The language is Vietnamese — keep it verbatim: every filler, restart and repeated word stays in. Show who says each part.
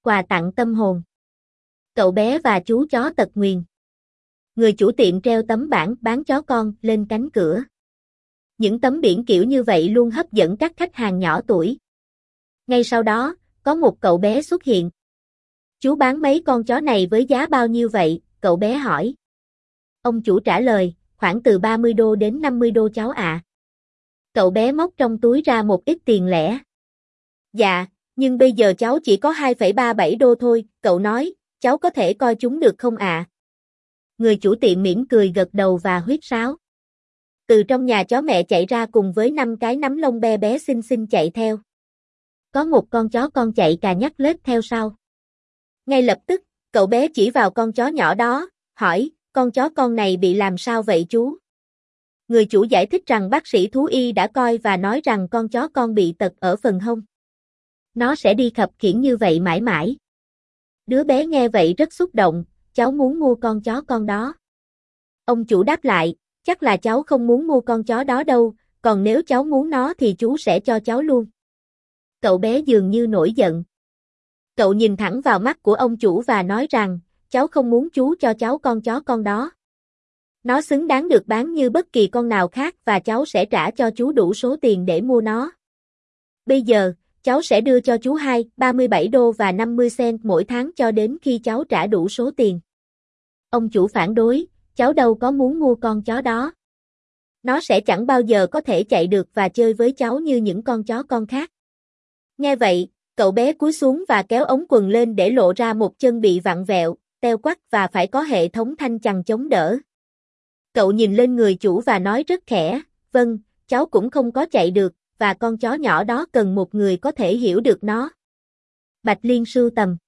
Speaker 1: quà tặng tâm hồn. Cậu bé và chú chó tật nguyền. Người chủ tiệm treo tấm bảng bán chó con lên cánh cửa. Những tấm biển kiểu như vậy luôn hấp dẫn các khách hàng nhỏ tuổi. Ngay sau đó, có một cậu bé xuất hiện. Chú bán mấy con chó này với giá bao nhiêu vậy? Cậu bé hỏi. Ông chủ trả lời, khoảng từ ba mươi đô đến năm mươi đô cháu ạ. À. Cậu bé móc trong túi ra một ít tiền lẻ. Dạ, nhưng bây giờ cháu chỉ có hai phẩy ba mươi bảy đô thôi, cậu nói, cháu có thể coi chúng được không ạ? À? Người chủ tiệm mỉm cười gật đầu và huýt sáo. Từ trong nhà chó mẹ chạy ra cùng với năm cái nắm lông be bé xinh xinh chạy theo. Có một con chó con chạy cà nhắc lết theo sau. Ngay lập tức, cậu bé chỉ vào con chó nhỏ đó, hỏi, con chó con này bị làm sao vậy chú? Người chủ giải thích rằng bác sĩ thú y đã coi và nói rằng con chó con bị tật ở phần hông. Nó sẽ đi khập khiễng như vậy mãi mãi. Đứa bé nghe vậy rất xúc động, cháu muốn mua con chó con đó. Ông chủ đáp lại, chắc là cháu không muốn mua con chó đó đâu, còn nếu cháu muốn nó thì chú sẽ cho cháu luôn. Cậu bé dường như nổi giận. Cậu nhìn thẳng vào mắt của ông chủ và nói rằng, cháu không muốn chú cho cháu con chó con đó. Nó xứng đáng được bán như bất kỳ con nào khác và cháu sẽ trả cho chú đủ số tiền để mua nó. Bây giờ, cháu sẽ đưa cho chú hai, ba mươi bảy đô và năm mươi cent mỗi tháng cho đến khi cháu trả đủ số tiền. Ông chủ phản đối, cháu đâu có muốn mua con chó đó. Nó sẽ chẳng bao giờ có thể chạy được và chơi với cháu như những con chó con khác. Nghe vậy, cậu bé cúi xuống và kéo ống quần lên để lộ ra một chân bị vặn vẹo, teo quắc và phải có hệ thống thanh chằng chống đỡ. Cậu nhìn lên người chủ và nói rất khẽ, vâng, cháu cũng không có chạy được, và con chó nhỏ đó cần một người có thể hiểu được nó. Bạch Liên sưu tầm.